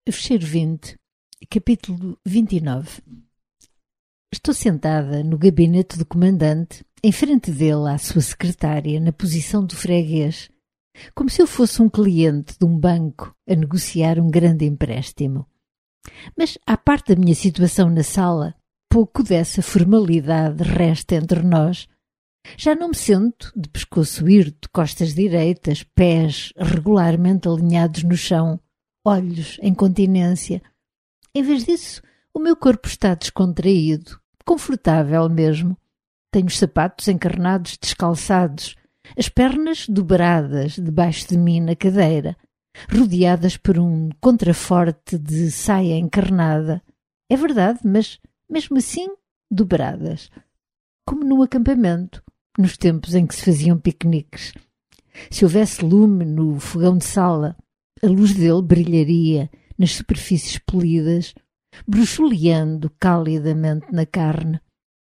Fecheiro 20, capítulo 29. Estou sentada no gabinete do comandante, em frente dele à sua secretária, na posição do freguês, como se eu fosse um cliente de um banco a negociar um grande empréstimo. Mas, à parte da minha situação na sala, pouco dessa formalidade resta entre nós. Já não me sento de pescoço hirto, costas direitas, pés regularmente alinhados no chão, olhos em continência. Em vez disso, o meu corpo está descontraído, confortável mesmo. Tenho os sapatos encarnados descalçados, as pernas dobradas debaixo de mim na cadeira, rodeadas por um contraforte de saia encarnada. É verdade, mas mesmo assim dobradas, como num acampamento, nos tempos em que se faziam piqueniques. Se houvesse lume no fogão de sala, a luz dele brilharia nas superfícies polidas, bruxuleando calidamente na carne.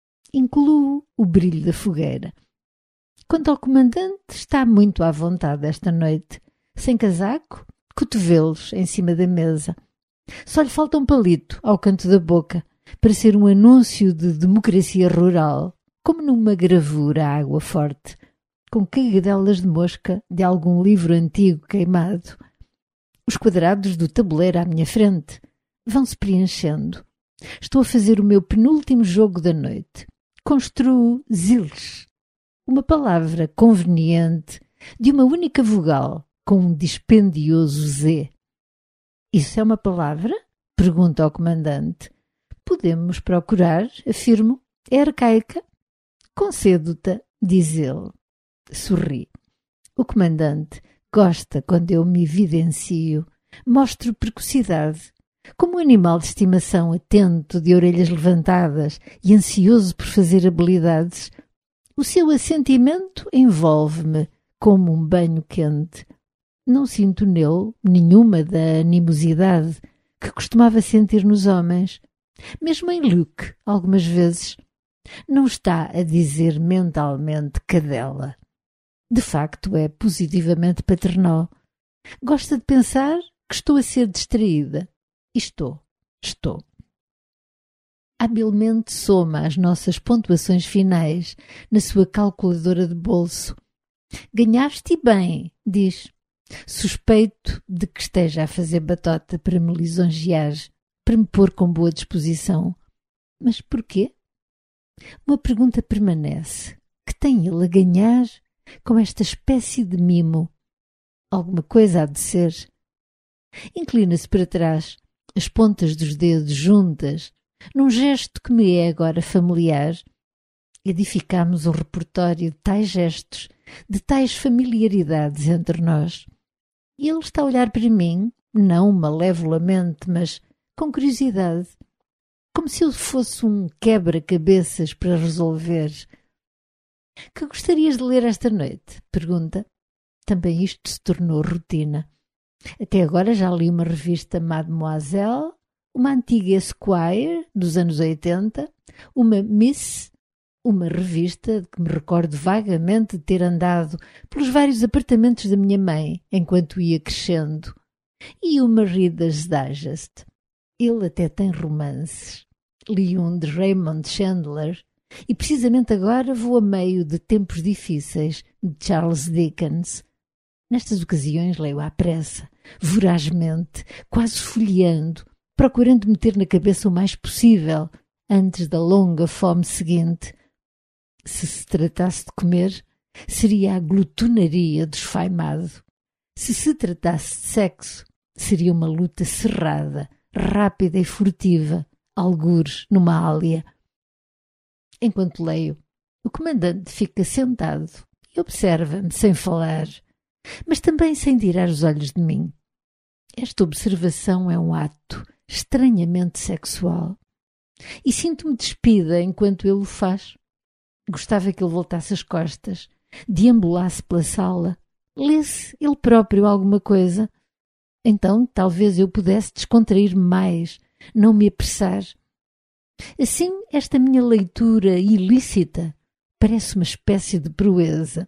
Incluo o brilho da fogueira. Quanto ao comandante, está muito à vontade esta noite, sem casaco, cotovelos em cima da mesa. Só lhe falta um palito ao canto da boca para ser um anúncio de democracia rural, como numa gravura à água forte, com cagadelas de mosca de algum livro antigo queimado. Os quadrados do tabuleiro à minha frente vão-se preenchendo. Estou a fazer o meu penúltimo jogo da noite. Construo zilch, uma palavra conveniente de uma única vogal com um dispendioso Z. Isso é uma palavra? Pergunta ao comandante. Podemos procurar, afirmo. É arcaica? Concedo-te, diz ele. Sorri. O comandante gosta quando eu me evidencio, mostro precocidade, como um animal de estimação atento, de orelhas levantadas e ansioso por fazer habilidades. O seu assentimento envolve-me como um banho quente. Não sinto nele nenhuma da animosidade que costumava sentir nos homens, mesmo em Luke, algumas vezes. Não está a dizer mentalmente cadela. De facto, é positivamente paternal. Gosta de pensar que estou a ser distraída. E estou. Habilmente soma as nossas pontuações finais na sua calculadora de bolso. Ganhaste bem, diz. Suspeito de que esteja a fazer batota para me lisonjear, para me pôr com boa disposição. Mas porquê? Uma pergunta permanece. Que tem ele a ganhar com esta espécie de mimo? Alguma coisa há de ser. Inclina-se para trás, as pontas dos dedos juntas, num gesto que me é agora familiar. Edificamos um repertório de tais gestos, de tais familiaridades entre nós. E ele está a olhar para mim, não malevolamente, mas com curiosidade, como se eu fosse um quebra-cabeças para resolver. Que gostarias de ler esta noite? Pergunta. Também isto se tornou rotina. Até agora já li uma revista Mademoiselle, uma antiga Esquire dos anos 80, uma Miss, uma revista de que me recordo vagamente de ter andado pelos vários apartamentos da minha mãe enquanto ia crescendo, e uma Reader's Digest. Ele até tem romances. Li um de Raymond Chandler e precisamente agora vou a meio de Tempos Difíceis de Charles Dickens. Nestas ocasiões leio à pressa, vorazmente, quase folheando, procurando meter na cabeça o mais possível antes da longa fome seguinte. Se tratasse de comer, seria a glutonaria desfaimado. Se tratasse de sexo, seria uma luta cerrada, rápida e furtiva, algures numa ália. Enquanto leio, o comandante fica sentado e observa-me sem falar, mas também sem tirar os olhos de mim. Esta observação é um ato estranhamente sexual e sinto-me despida enquanto ele o faz. Gostava que ele voltasse as costas, deambulasse pela sala, lesse ele próprio alguma coisa. Então talvez eu pudesse descontrair-me mais, não me apressar. Assim, esta minha leitura ilícita parece uma espécie de proeza.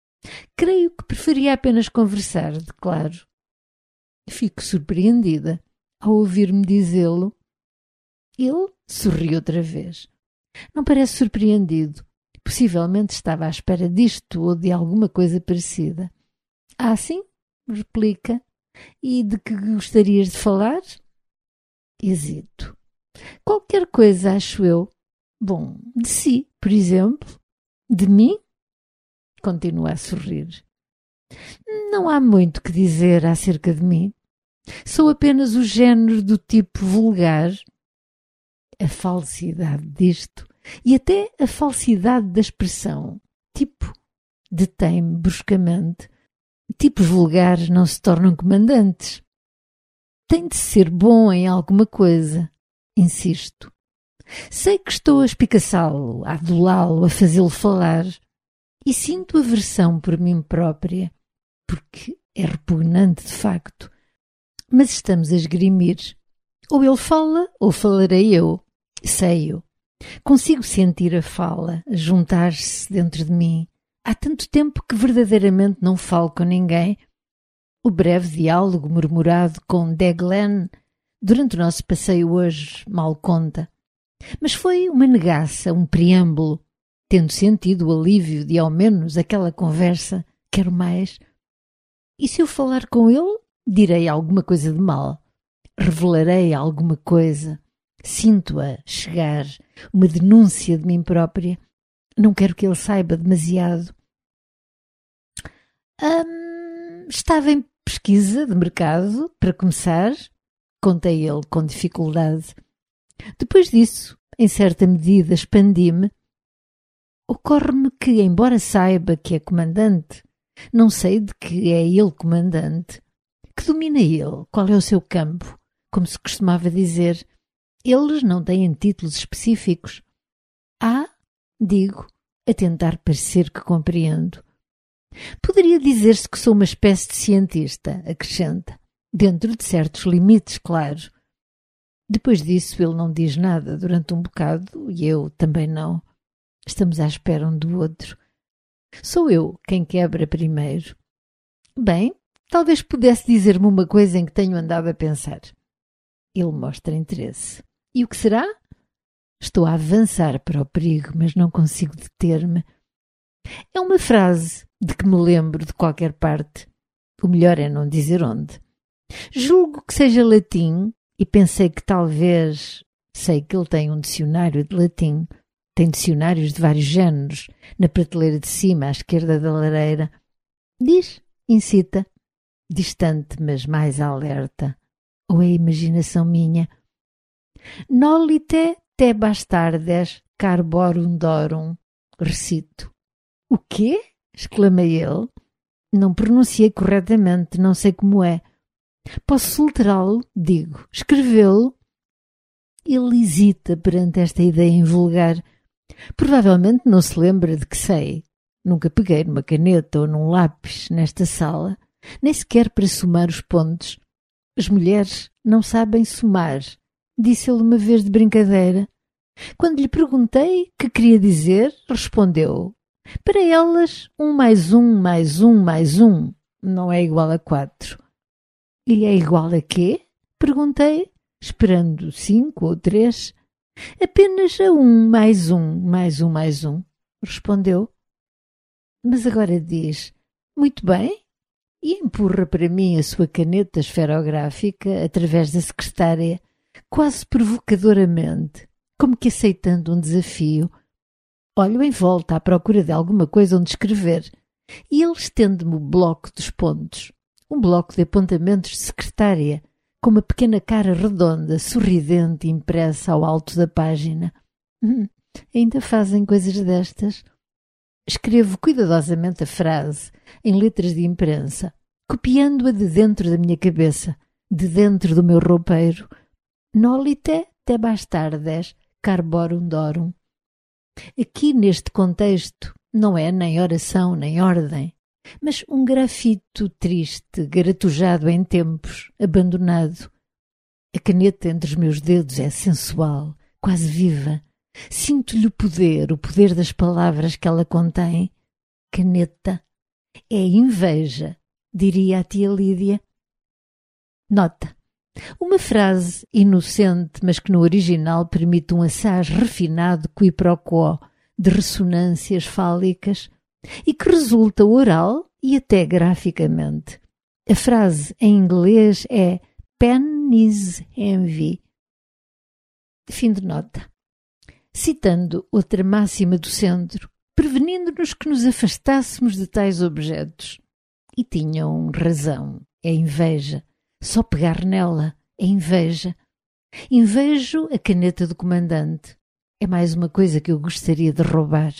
Creio que preferia apenas conversar, declaro. Fico surpreendida. ao ouvir-me dizê-lo. Ele sorriu outra vez. Não parece surpreendido. Possivelmente estava à espera disto ou de alguma coisa parecida. Ah, sim? Replica. E de que gostarias de falar? Hesito. Qualquer coisa, acho eu. Bom, de si, por exemplo. De mim? Continua a sorrir. Não há muito que dizer acerca de mim. Sou apenas o género do tipo vulgar. A falsidade disto e até a falsidade da expressão. Tipo, detém-me bruscamente. Tipos vulgares não se tornam comandantes. Tem de ser bom em alguma coisa. Insisto. Sei que estou a espicaçá-lo, a adulá-lo, a fazê-lo falar. E sinto aversão por mim própria, porque é repugnante de facto. Mas estamos a esgrimir. Ou ele fala, ou falarei eu. Sei-o. Consigo sentir a fala, a juntar-se dentro de mim. Há tanto tempo que verdadeiramente não falo com ninguém. O breve diálogo murmurado com Deglen durante o nosso passeio hoje mal conta. Mas foi uma negaça, um preâmbulo, tendo sentido o alívio de ao menos aquela conversa. Quero mais. E se eu falar com ele, direi alguma coisa de mal. Revelarei alguma coisa. Sinto-a chegar, uma denúncia de mim própria. Não quero que ele saiba demasiado. Estava em pesquisa de mercado, para começar, contei ele com dificuldade. Depois disso, em certa medida, expandi-me. Ocorre-me que, embora saiba que é comandante, não sei de que é ele comandante. Que domina ele? Qual é o seu campo? Como se costumava dizer, eles não têm títulos específicos. Digo, a tentar parecer que compreendo. Poderia dizer-se que sou uma espécie de cientista, acrescenta, dentro de certos limites, claro. Depois disso ele não diz nada durante um bocado e eu também não. Estamos à espera um do outro. Sou eu quem quebra primeiro. Bem, talvez pudesse dizer-me uma coisa em que tenho andado a pensar. Ele mostra interesse. E o que será? Estou a avançar para o perigo, mas não consigo deter-me. É uma frase de que me lembro de qualquer parte. O melhor é não dizer onde. Julgo que seja latim e pensei que talvez... Sei que ele tem um dicionário de latim. Tem dicionários de vários géneros, na prateleira de cima, à esquerda da lareira. Diz, incita. Distante, mas mais alerta. Ou é imaginação minha? Nolite te bastardes carborum dorum. Recito. O quê? Exclama ele. Não pronunciei corretamente, não sei como é. Posso solterá-lo? Digo. Escrevê-lo? Ele hesita perante esta ideia invulgar. Provavelmente não se lembra de que sei. Nunca peguei numa caneta ou num lápis nesta sala, nem sequer para somar os pontos. As mulheres não sabem somar, disse ele uma vez de brincadeira. Quando lhe perguntei que queria dizer, respondeu: para elas, 1 mais 1 mais 1 mais 1 não é igual a 4. E é igual a quê? Perguntei, esperando 5 ou 3. Apenas a 1 mais 1 mais 1 mais 1, respondeu. Mas agora diz, muito bem, e empurra para mim a sua caneta esferográfica através da secretária, quase provocadoramente, como que aceitando um desafio. Olho em volta à procura de alguma coisa onde escrever, e ele estende-me o bloco dos pontos, um bloco de apontamentos de secretária, com uma pequena cara redonda, sorridente, impressa ao alto da página. Ainda fazem coisas destas? Escrevo cuidadosamente a frase, em letras de imprensa, copiando-a de dentro da minha cabeça, de dentro do meu roupeiro. Nolite te bastardes carborum dorum. Aqui, neste contexto, não é nem oração nem ordem, mas um grafito triste, garatujado em tempos, abandonado. A caneta entre os meus dedos é sensual, quase viva. Sinto-lhe o poder das palavras que ela contém. Caneta. É inveja, diria a tia Lídia. Nota. Uma frase inocente, mas que no original permite um assaz refinado quiproquo de ressonâncias fálicas e que resulta oral e até graficamente. A frase em inglês é "Pen is envy". Fim de nota. Citando outra máxima do centro, prevenindo-nos que nos afastássemos de tais objetos. E tinham razão, é inveja. Só pegar nela é inveja. Invejo a caneta do comandante. É mais uma coisa que eu gostaria de roubar.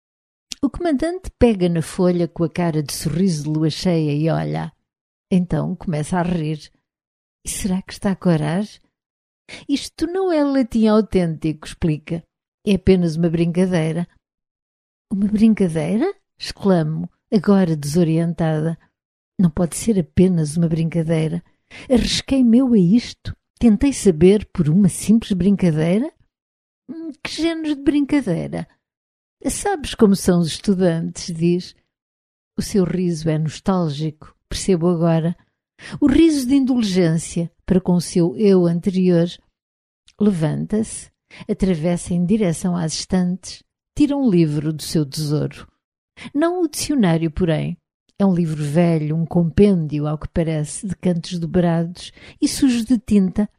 O comandante pega na folha com a cara de sorriso de lua cheia e olha. Então começa a rir. E será que está a coragem? Isto não é latim autêntico, explica. É apenas uma brincadeira. Uma brincadeira? Exclamo, agora desorientada. Não pode ser apenas uma brincadeira. Arrisquei-me eu a isto. Tentei saber por uma simples brincadeira? Que género de brincadeira? Sabes como são os estudantes, diz. O seu riso é nostálgico, percebo agora. O riso de indulgência para com o seu eu anterior. Levanta-se, atravessa em direção às estantes, tira um livro do seu tesouro. Não o dicionário, porém. É um livro velho, um compêndio, ao que parece, de cantos dobrados e sujo de tinta.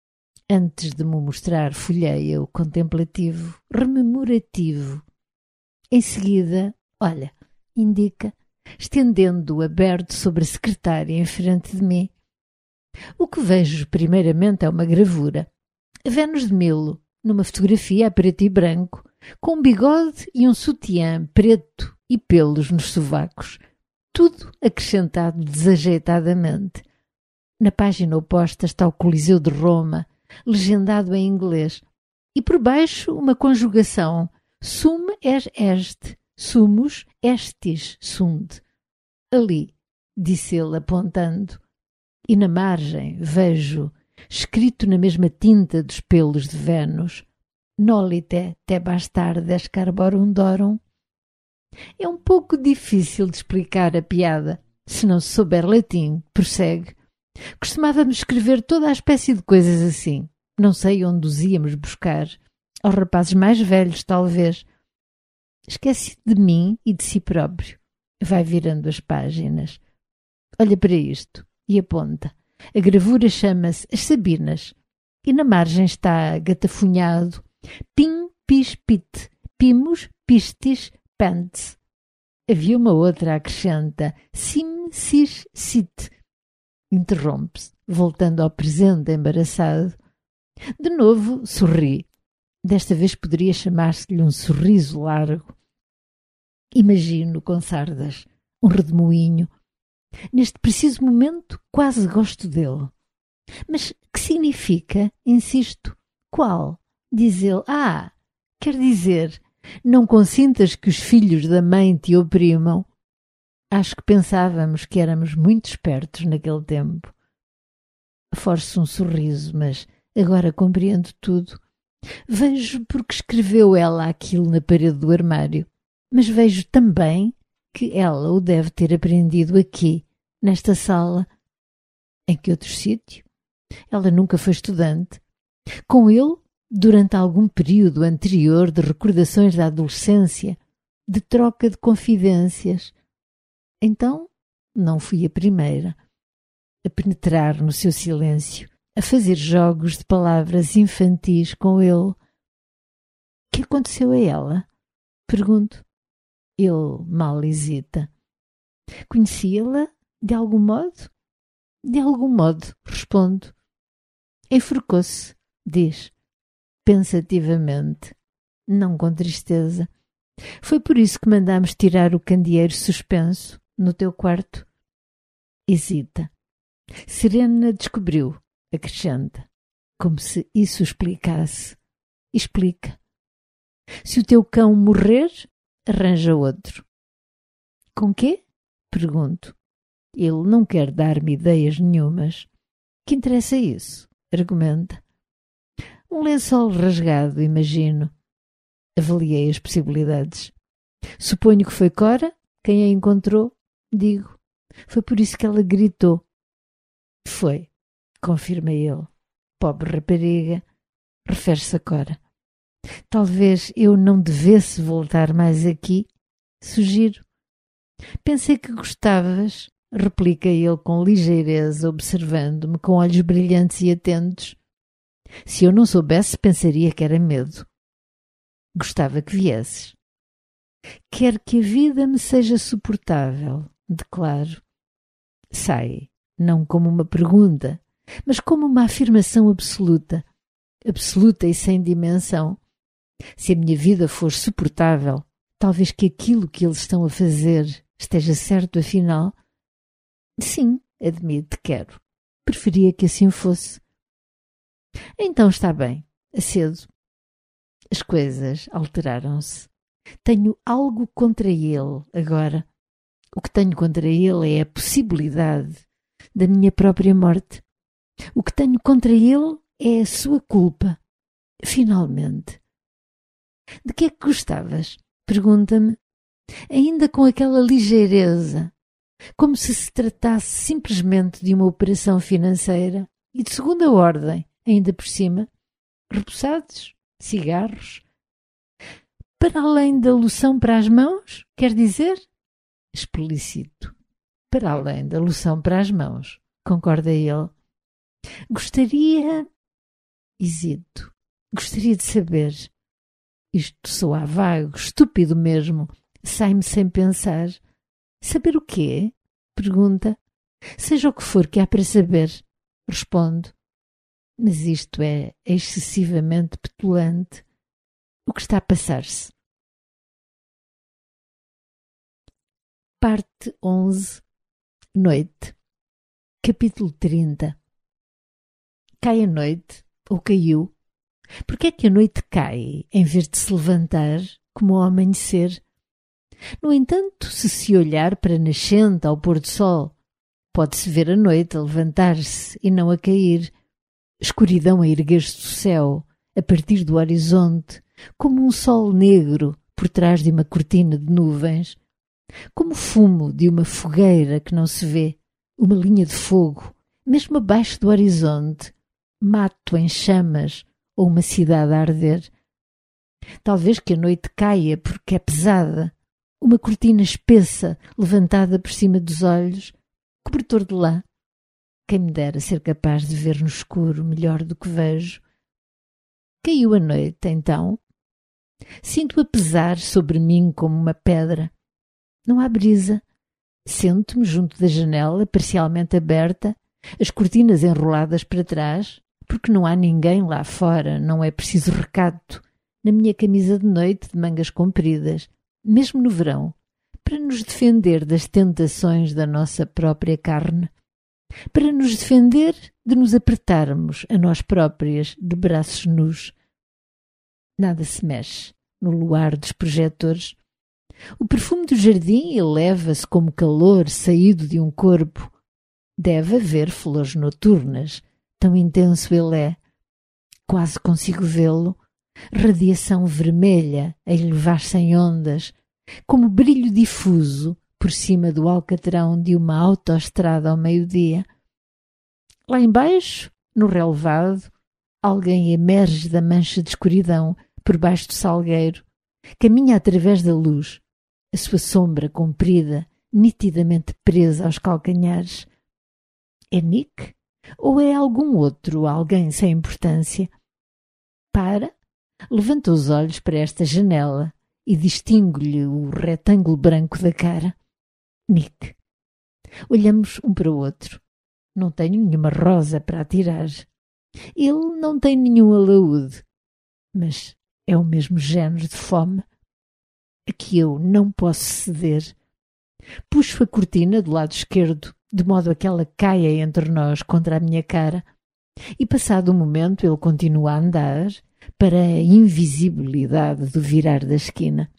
Antes de me mostrar, folheia-o contemplativo, rememorativo. Em seguida, olha, indica, estendendo-o aberto sobre a secretária em frente de mim. O que vejo primeiramente é uma gravura. Vênus de Milo, numa fotografia a preto e branco, com um bigode e um sutiã preto e pelos nos sovacos. Tudo acrescentado desajeitadamente. Na página oposta está o Coliseu de Roma, legendado em inglês, e por baixo uma conjugação: sum est, sumus estis sunt. Ali, disse ele apontando, e na margem vejo, escrito na mesma tinta dos pelos de Vênus, nolite te bastardes carborum dorum. É um pouco difícil de explicar a piada, se não se souber latim, prossegue. Costumávamos escrever toda a espécie de coisas assim. Não sei onde os íamos buscar. Aos rapazes mais velhos, talvez. Esquece de mim e de si próprio. Vai virando as páginas. Olha para isto e aponta. A gravura chama-se As Sabinas e na margem está gatafunhado Pim, pis, pit, pimus, pistis, pants. Havia uma outra, acrescenta Sim, sis, sit. Interrompe-se, voltando ao presente embaraçado. De novo sorri. Desta vez poderia chamar-se-lhe um sorriso largo. Imagino com sardas, um redemoinho. Neste preciso momento quase gosto dele. Mas que significa? Insisto. Qual? Diz ele. Ah, quer dizer, não consintas que os filhos da mãe te oprimam? Acho que pensávamos que éramos muito espertos naquele tempo. Forço um sorriso, mas agora compreendo tudo. Vejo porque escreveu ela aquilo na parede do armário, mas vejo também que ela o deve ter aprendido aqui, nesta sala. Em que outro sítio? Ela nunca foi estudante. Com ele, durante algum período anterior de recordações da adolescência, de troca de confidências. Então, não fui a primeira a penetrar no seu silêncio, a fazer jogos de palavras infantis com ele. Que aconteceu a ela? Pergunto. Ele mal hesita. Conhecia-la de algum modo? De algum modo, respondo. Enforcou-se, diz, pensativamente, não com tristeza. Foi por isso que mandámos tirar o candeeiro suspenso no teu quarto. Hesita. Serena descobriu, acrescenta, como se isso explicasse. Explica. Se o teu cão morrer, arranja outro. Com quê? Pergunto. Ele não quer dar-me ideias nenhumas. Que interessa isso? Argumenta. Um lençol rasgado, imagino. Avaliei as possibilidades. Suponho que foi Cora quem a encontrou. Digo. Foi por isso que ela gritou. Foi. confirma ele. Pobre rapariga, refere-se a Cora. Talvez eu não devesse voltar mais aqui, sugiro. Pensei que gostavas, replica ele com ligeireza, observando-me com olhos brilhantes e atentos. Se eu não soubesse, pensaria que era medo. Gostava que viesses. Quero que a vida me seja suportável, declaro. Sai, não como uma pergunta, mas como uma afirmação absoluta, absoluta e sem dimensão. Se a minha vida for suportável, talvez que aquilo que eles estão a fazer esteja certo afinal. Sim, admito, quero. Preferia que assim fosse. Então está bem, acedo. As coisas alteraram-se. Tenho algo contra ele agora. O que tenho contra ele é a possibilidade da minha própria morte. O que tenho contra ele é a sua culpa. Finalmente. De que é que gostavas? Pergunta-me, ainda com aquela ligeireza, como se tratasse simplesmente de uma operação financeira e de segunda ordem, ainda por cima. Repousados? Cigarros? Para além da loção para as mãos, quer dizer? Explícito. Para além da loção para as mãos, concorda ele. Hesito. Gostaria de saber. Isto soa vago, estúpido mesmo. Sai-me sem pensar. Saber o quê? Pergunta. Seja o que for que há para saber, respondo. Mas isto é excessivamente petulante. O que está a passar-se? Parte 11. Noite. Capítulo 30. Cai a noite, ou caiu. Por que é que a noite cai, em vez de se levantar, como ao amanhecer? No entanto, se olhar para a nascente ao pôr do sol, pode-se ver a noite a levantar-se e não a cair. Escuridão a erguer-se do céu, a partir do horizonte, como um sol negro por trás de uma cortina de nuvens, como fumo de uma fogueira que não se vê, uma linha de fogo, mesmo abaixo do horizonte, mato em chamas ou uma cidade a arder. Talvez que a noite caia porque é pesada, uma cortina espessa levantada por cima dos olhos, cobertor de lã. Quem me dera ser capaz de ver no escuro melhor do que vejo. Caiu a noite, então. Sinto-a pesar sobre mim como uma pedra. Não há brisa. Sento-me junto da janela, parcialmente aberta, as cortinas enroladas para trás, porque não há ninguém lá fora, não é preciso recato, na minha camisa de noite de mangas compridas, mesmo no verão, para nos defender das tentações da nossa própria carne, para nos defender de nos apertarmos a nós próprias de braços nus. Nada se mexe no luar dos projetores. O perfume do jardim eleva-se como calor saído de um corpo. Deve haver flores noturnas, tão intenso ele é. Quase consigo vê-lo. Radiação vermelha a elevar-se em ondas, como brilho difuso por cima do alcatrão de uma autoestrada ao meio-dia. Lá embaixo, no relevado, alguém emerge da mancha de escuridão por baixo do salgueiro, caminha através da luz, a sua sombra comprida, nitidamente presa aos calcanhares. É Nick? Ou é algum outro alguém sem importância? Para, levanta os olhos para esta janela e distingo-lhe o retângulo branco da cara. Nick. Olhamos um para o outro. Não tenho nenhuma rosa para atirar. Ele não tem nenhum alaúde, mas é o mesmo género de fome a que eu não posso ceder. Puxo a cortina do lado esquerdo, de modo a que ela caia entre nós contra a minha cara, e passado um momento ele continua a andar para a invisibilidade do virar da esquina.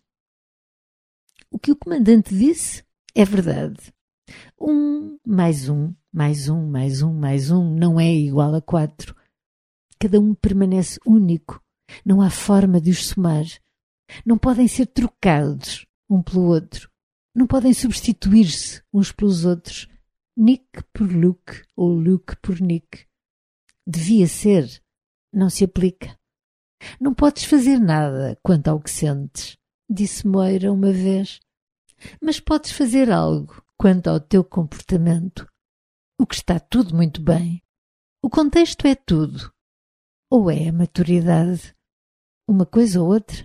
O que o comandante disse é verdade. 1 mais 1 mais 1 mais 1 mais 1 não é igual a 4. Cada um permanece único. Não há forma de os somar. Não podem ser trocados um pelo outro. Não podem substituir-se uns pelos outros. Nick por Luke ou Luke por Nick. devia ser, não se aplica. Não podes fazer nada quanto ao que sentes, disse Moira uma vez, mas podes fazer algo quanto ao teu comportamento, o que está tudo muito bem. O contexto é tudo, ou é a maturidade, uma coisa ou outra.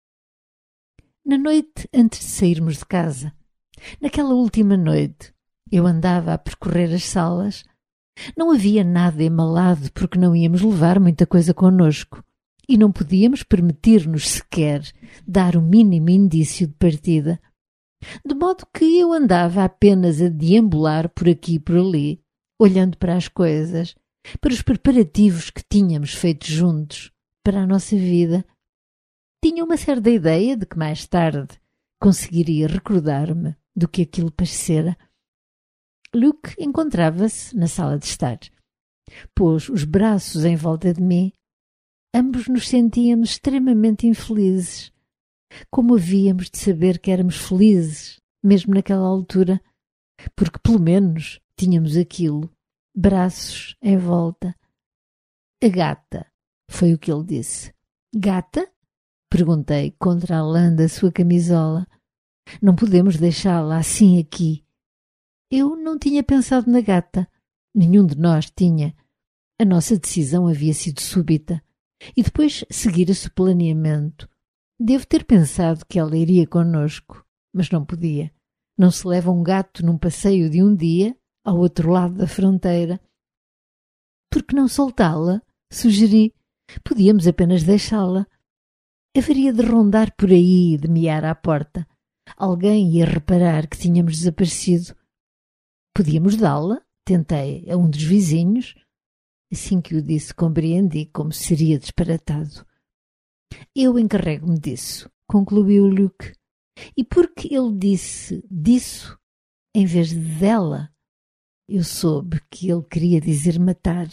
Na noite antes de sairmos de casa, naquela última noite, eu andava a percorrer as salas. Não havia nada embalado porque não íamos levar muita coisa connosco e não podíamos permitir-nos sequer dar o mínimo indício de partida. De modo que eu andava apenas a deambular por aqui e por ali, olhando para as coisas, para os preparativos que tínhamos feito juntos para a nossa vida. Tinha uma certa ideia de que mais tarde conseguiria recordar-me do que aquilo parecera. Luke encontrava-se na sala de estar. Pôs os braços em volta de mim. Ambos nos sentíamos extremamente infelizes. Como havíamos de saber que éramos felizes, mesmo naquela altura? Porque pelo menos tínhamos aquilo, braços em volta. A gata, foi o que ele disse. Gata? Perguntei contra a lã da sua camisola. Não podemos deixá-la assim aqui. Eu não tinha pensado na gata. Nenhum de nós tinha. A nossa decisão havia sido súbita. E depois seguira-se o planeamento. Devo ter pensado que ela iria connosco, mas não podia. Não se leva um gato num passeio de um dia ao outro lado da fronteira. Por que não soltá-la? Sugeri. Podíamos apenas deixá-la. Haveria de rondar por aí e de miar à porta. Alguém ia reparar que tínhamos desaparecido. Podíamos dá-la, tentei, a um dos vizinhos. Assim que o disse, compreendi como seria disparatado. Eu encarrego-me disso, concluiu Luke. E porque ele disse disso, em vez de dela, eu soube que ele queria dizer matar.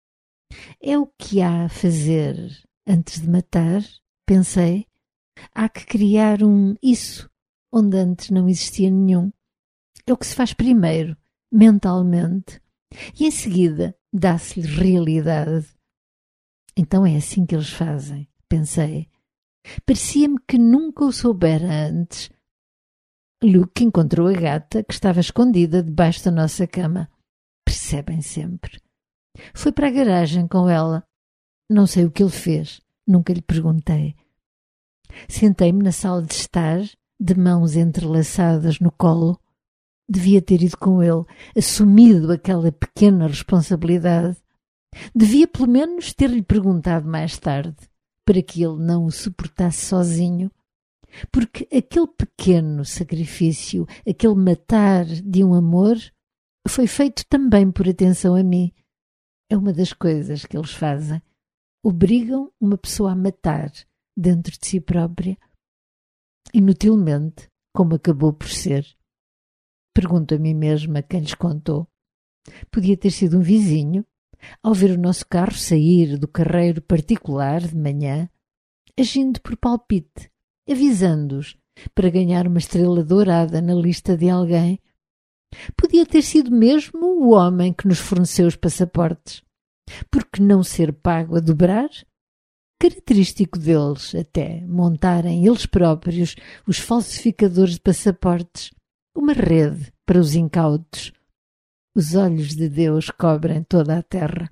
É o que há a fazer antes de matar, pensei. Há que criar um isso, onde antes não existia nenhum. É o que se faz primeiro, mentalmente, e em seguida dá-se-lhe realidade. Então é assim que eles fazem, pensei. Parecia-me que nunca o soubera antes. Luke encontrou a gata que estava escondida debaixo da nossa cama. Percebem sempre. Foi para a garagem com ela. Não sei o que ele fez, nunca lhe perguntei. Sentei-me na sala de estar, de mãos entrelaçadas no colo. Devia ter ido com ele, assumido aquela pequena responsabilidade. Devia pelo menos ter-lhe perguntado mais tarde, para que ele não o suportasse sozinho. Porque aquele pequeno sacrifício, aquele matar de um amor, foi feito também por atenção a mim. É uma das coisas que eles fazem. Obrigam uma pessoa a matar dentro de si própria. Inutilmente, como acabou por ser. Pergunto a mim mesma quem lhes contou. Podia ter sido um vizinho, ao ver o nosso carro sair do carreiro particular de manhã, agindo por palpite, avisando-os para ganhar uma estrela dourada na lista de alguém. Podia ter sido mesmo o homem que nos forneceu os passaportes. Por que não ser pago a dobrar? Característico deles, até, montarem eles próprios os falsificadores de passaportes, uma rede para os incautos. Os olhos de Deus cobrem toda a terra.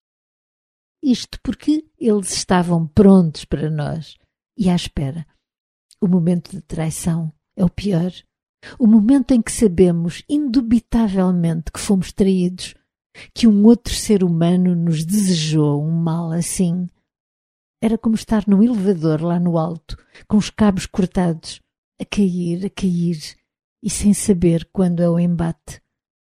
Isto porque eles estavam prontos para nós e à espera. O momento de traição é o pior. O momento em que sabemos indubitavelmente que fomos traídos, que um outro ser humano nos desejou um mal assim. Era como estar num elevador lá no alto, com os cabos cortados, a cair, e sem saber quando é o embate.